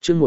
chương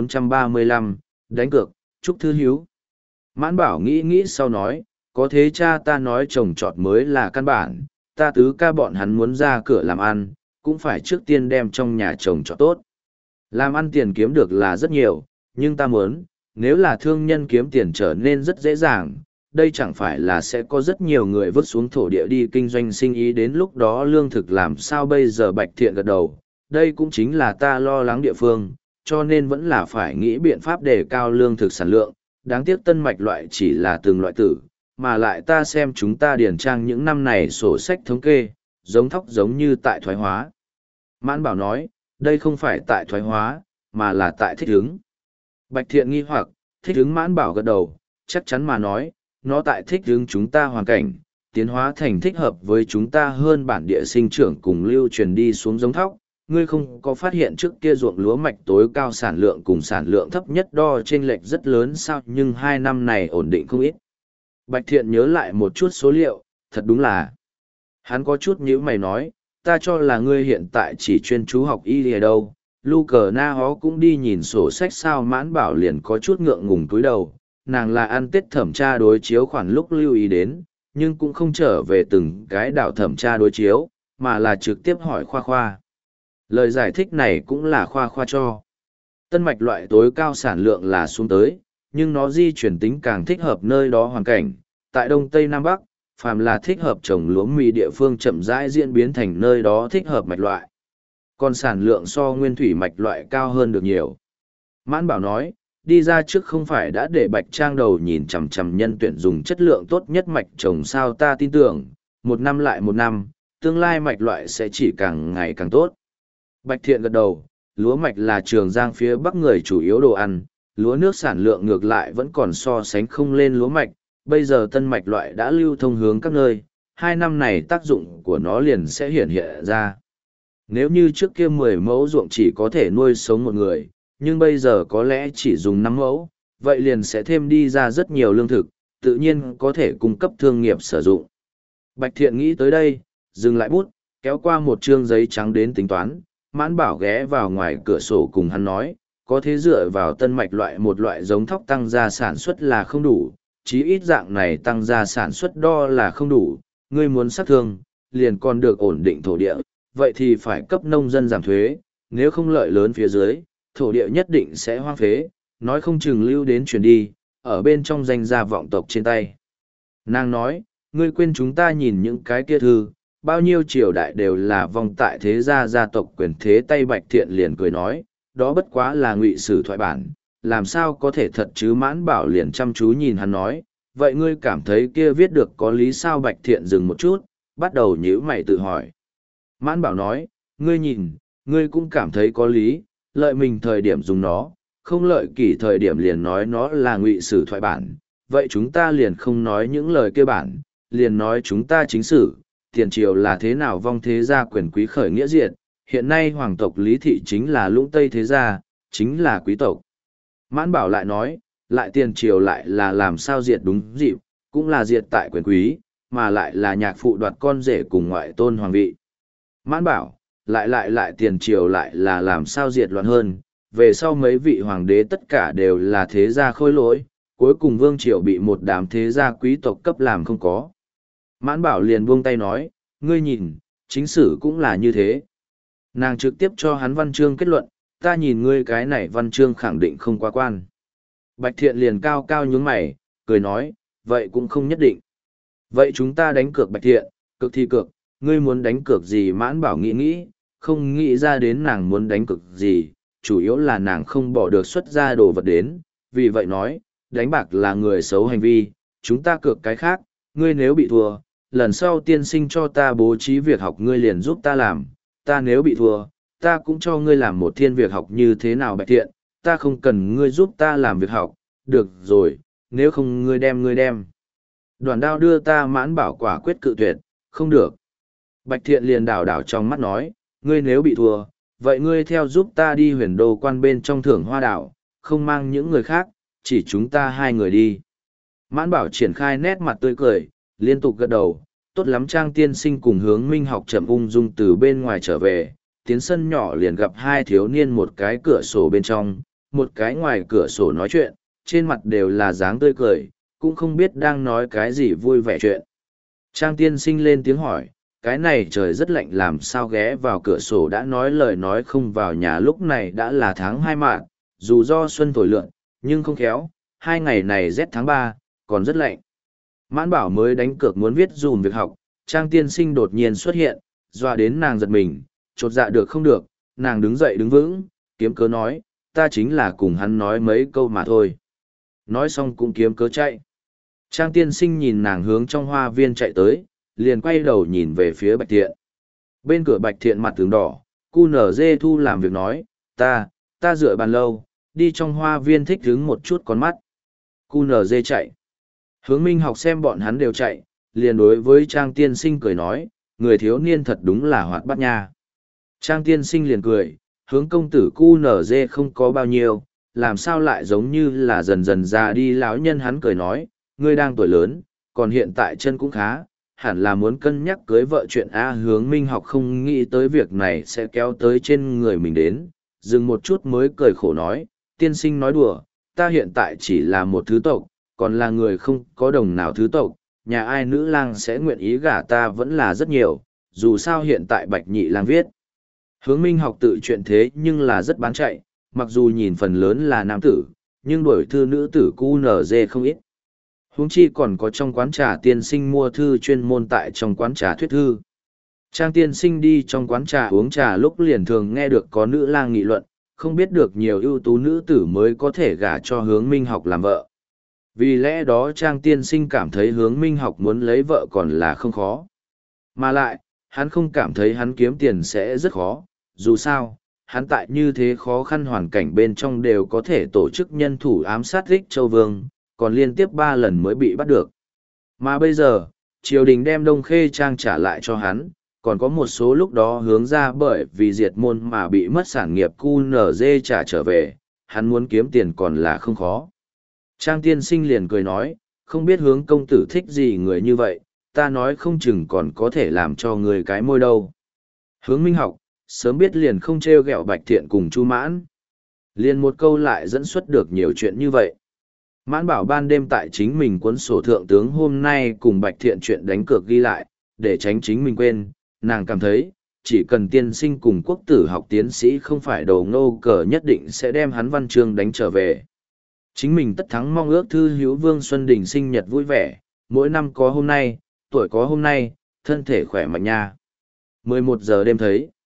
1435, đánh cược, Trúc Thư Hiếu. Mãn Bảo nghĩ nghĩ sau nói, có thế cha ta nói trồng trọt mới là căn bản, ta tứ ca bọn hắn muốn ra cửa làm ăn, cũng phải trước tiên đem trong nhà trồng trọt tốt. Làm ăn tiền kiếm được là rất nhiều, nhưng ta muốn, nếu là thương nhân kiếm tiền trở nên rất dễ dàng, đây chẳng phải là sẽ có rất nhiều người vứt xuống thổ địa đi kinh doanh sinh ý, đến lúc đó lương thực làm sao bây giờ. Bạch Thiện gật đầu, đây cũng chính là ta lo lắng địa phương, cho nên vẫn là phải nghĩ biện pháp đề cao lương thực sản lượng. Đáng tiếc tân mạch loại chỉ là từng loại tử, mà lại ta xem chúng ta điển trang những năm này sổ sách thống kê, giống thóc giống như tại thoái hóa. Mãn Bảo nói, đây không phải tại thoái hóa, mà là tại thích ứng. Bạch Thiện nghi hoặc, thích ứng. Mãn Bảo gật đầu, chắc chắn mà nói, nó tại thích ứng chúng ta hoàn cảnh, tiến hóa thành thích hợp với chúng ta hơn bản địa sinh trưởng cùng lưu truyền đi xuống giống thóc. Ngươi không có phát hiện trước kia ruộng lúa mạch tối cao sản lượng cùng sản lượng thấp nhất đo chênh lệch rất lớn sao, nhưng 2 năm này ổn định không ít. Bạch Thiện nhớ lại một chút số liệu, thật đúng là. Hắn có chút nhíu mày nói, ta cho là ngươi hiện tại chỉ chuyên chú học y ở đâu, Lu Cờ Na Hó cũng đi nhìn sổ sách sao. Mãn Bảo liền có chút ngượng ngùng cúi đầu, nàng là ăn Tết thẩm tra đối chiếu khoản lúc lưu ý đến, nhưng cũng không trở về từng cái đảo thẩm tra đối chiếu, mà là trực tiếp hỏi Khoa Khoa. Lời giải thích này cũng là Khoa Khoa cho. Tân mạch loại tối cao sản lượng là xuống tới, nhưng nó di chuyển tính càng thích hợp nơi đó hoàn cảnh. Tại Đông Tây Nam Bắc, phàm là thích hợp trồng lúa mì địa phương chậm rãi diễn biến thành nơi đó thích hợp mạch loại. Còn sản lượng so nguyên thủy mạch loại cao hơn được nhiều. Mãn Bảo nói, đi ra trước không phải đã để Bạch Trang đầu nhìn chằm chằm nhân tuyển dùng chất lượng tốt nhất mạch trồng sao. Ta tin tưởng, 1 năm lại 1 năm, tương lai mạch loại sẽ chỉ càng ngày càng tốt. Bạch Thiện gật đầu, lúa mạch là Trường Giang phía Bắc người chủ yếu đồ ăn, lúa nước sản lượng ngược lại vẫn còn so sánh không lên lúa mạch, bây giờ tân mạch loại đã lưu thông hướng các nơi, 2 năm này tác dụng của nó liền sẽ hiện hiện ra. Nếu như trước kia 10 mẫu ruộng chỉ có thể nuôi sống một người, nhưng bây giờ có lẽ chỉ dùng 5 mẫu, vậy liền sẽ thêm đi ra rất nhiều lương thực, tự nhiên có thể cung cấp thương nghiệp sử dụng. Bạch Thiện nghĩ tới đây, dừng lại bút, kéo qua một chương giấy trắng đến tính toán. Mãn Bảo ghé vào ngoài cửa sổ cùng hắn nói, có thế dựa vào tân mạch loại một loại giống thóc tăng gia sản xuất là không đủ, chí ít dạng này tăng gia sản xuất đo là không đủ, ngươi muốn sát thương, liền còn được ổn định thổ địa, vậy thì phải cấp nông dân giảm thuế, nếu không lợi lớn phía dưới, thổ địa nhất định sẽ hoang phế, nói không chừng lưu đến chuyển đi, ở bên trong danh gia vọng tộc trên tay. Nàng nói, ngươi quên chúng ta nhìn những cái kia thư, bao nhiêu triều đại đều là vong tại thế gia gia tộc quyền thế tay. Bạch Thiện liền cười nói, đó bất quá là ngụy sử thoại bản, làm sao có thể thật chứ. Mãn Bảo liền chăm chú nhìn hắn nói, vậy ngươi cảm thấy kia viết được có lý sao? Bạch Thiện dừng một chút, bắt đầu nhíu mày tự hỏi. Mãn Bảo nói, ngươi nhìn, ngươi cũng cảm thấy có lý, lợi mình thời điểm dùng nó, không lợi kỷ thời điểm liền nói nó là ngụy sử thoại bản, vậy chúng ta liền không nói những lời kia bản, liền nói chúng ta chính sử. Tiền triều là thế nào vong thế gia quyền quý khởi nghĩa diệt, hiện nay hoàng tộc Lý Thị chính là lũng tây thế gia, chính là quý tộc. Mãn Bảo lại nói, lại tiền triều lại là làm sao diệt đúng dịp, cũng là diệt tại quyền quý, mà lại là nhạc phụ đoạt con rể cùng ngoại tôn hoàng vị. Mãn Bảo, lại tiền triều lại là làm sao diệt loạn hơn, về sau mấy vị hoàng đế tất cả đều là thế gia khôi lỗi, cuối cùng vương triều bị một đám thế gia quý tộc cấp làm không có. Mãn Bảo liền buông tay nói, ngươi nhìn, chính sử cũng là như thế. Nàng trực tiếp cho hắn văn chương kết luận, ta nhìn ngươi cái này văn chương khẳng định không quá quan. Bạch Thiện liền cao cao nhướng mày, cười nói, vậy cũng không nhất định. Vậy chúng ta đánh cược. Bạch Thiện, cực thì cược, ngươi muốn đánh cược gì? Mãn Bảo nghĩ, không nghĩ ra đến nàng muốn đánh cược gì, chủ yếu là nàng không bỏ được xuất ra đồ vật đến, vì vậy nói, đánh bạc là người xấu hành vi, chúng ta cược cái khác, ngươi nếu bị thua, lần sau tiên sinh cho ta bố trí việc học ngươi liền giúp ta làm, ta nếu bị thua, ta cũng cho ngươi làm một thiên việc học như thế nào? Bạch Thiện, ta không cần ngươi giúp ta làm việc học, được rồi, nếu không ngươi đem. Đoàn đao đưa ta. Mãn Bảo quả quyết cự tuyệt, không được. Bạch Thiện liền đảo trong mắt nói, ngươi nếu bị thua, vậy ngươi theo giúp ta đi Huyền Đô quan bên trong thưởng hoa đảo, không mang những người khác, chỉ chúng ta 2 người đi. Mãn Bảo triển khai nét mặt tươi cười, liên tục gật đầu, tốt lắm. Trang tiên sinh cùng Hướng Minh học chậm ung dung từ bên ngoài trở về, tiến sân nhỏ liền gặp hai thiếu niên một cái cửa sổ bên trong, một cái ngoài cửa sổ nói chuyện, trên mặt đều là dáng tươi cười, cũng không biết đang nói cái gì vui vẻ chuyện. Trang tiên sinh lên tiếng hỏi, cái này trời rất lạnh làm sao ghé vào cửa sổ đã nói lời nói không vào nhà, lúc này đã là tháng 2 mạng, dù do xuân thổi lượn, nhưng không khéo, 2 ngày này rét tháng 3, còn rất lạnh. Mãn Bảo mới đánh cược muốn viết dùm việc học, Trang tiên sinh đột nhiên xuất hiện, dọa đến nàng giật mình, chột dạ được không được, nàng đứng dậy đứng vững, kiếm cớ nói, ta chính là cùng hắn nói mấy câu mà thôi. Nói xong cũng kiếm cớ chạy. Trang tiên sinh nhìn nàng hướng trong hoa viên chạy tới, liền quay đầu nhìn về phía Bạch Thiện. Bên cửa Bạch Thiện mặt tướng đỏ, cu nở dê thu làm việc nói, ta dựa bàn lâu, đi trong hoa viên thích hứng một chút con mắt. Cu nở dê chạy. Hướng Minh học xem bọn hắn đều chạy, liền đối với Trang tiên sinh cười nói, người thiếu niên thật đúng là hoạt bát nha. Trang tiên sinh liền cười, hướng công tử cu nở dê không có bao nhiêu, làm sao lại giống như là dần dần già đi. Lão nhân hắn cười nói, ngươi đang tuổi lớn, còn hiện tại chân cũng khá, hẳn là muốn cân nhắc cưới vợ chuyện A. Hướng Minh học không nghĩ tới việc này sẽ kéo tới trên người mình đến, dừng một chút mới cười khổ nói, tiên sinh nói đùa, ta hiện tại chỉ là một thứ tộc, còn là người không có đồng nào thứ tộc, nhà ai nữ lang sẽ nguyện ý gả ta vẫn là rất nhiều, dù sao hiện tại Bạch Nhị lang viết. Hướng Minh học tự chuyện thế nhưng là rất bán chạy, mặc dù nhìn phần lớn là nam tử, nhưng đổi thư nữ tử QNZ không ít. Huống chi còn có trong quán trà tiên sinh mua thư chuyên môn tại trong quán trà thuyết thư. Trang tiên sinh đi trong quán trà uống trà lúc liền thường nghe được có nữ lang nghị luận, không biết được nhiều ưu tú nữ tử mới có thể gả cho Hướng Minh học làm vợ. Vì lẽ đó Trang tiên sinh cảm thấy Hướng Minh học muốn lấy vợ còn là không khó. Mà lại, hắn không cảm thấy hắn kiếm tiền sẽ rất khó, dù sao, hắn tại như thế khó khăn hoàn cảnh bên trong đều có thể tổ chức nhân thủ ám sát Rích Châu Vương, còn liên tiếp 3 lần mới bị bắt được. Mà bây giờ, triều đình đem Đông Khê Trang trả lại cho hắn, còn có một số lúc đó hướng ra bởi vì diệt môn mà bị mất sản nghiệp QNZ trả trở về, hắn muốn kiếm tiền còn là không khó. Trang tiên sinh liền cười nói, không biết Hướng công tử thích gì người như vậy, ta nói không chừng còn có thể làm cho người cái môi đâu. Hướng Minh học, sớm biết liền không trêu ghẹo Bạch Thiện cùng Chu Mãn. Liền một câu lại dẫn xuất được nhiều chuyện như vậy. Mãn Bảo ban đêm tại chính mình cuốn sổ thượng tướng hôm nay cùng Bạch Thiện chuyện đánh cược ghi lại, để tránh chính mình quên, nàng cảm thấy, chỉ cần tiên sinh cùng quốc tử học tiến sĩ không phải đầu ngô cờ nhất định sẽ đem hắn văn chương đánh trở về. Chính mình tất thắng mong ước thư hữu Vương Xuân Đình sinh nhật vui vẻ, mỗi năm có hôm nay, tuổi có hôm nay, thân thể khỏe mạnh nha. 11 giờ đêm thấy.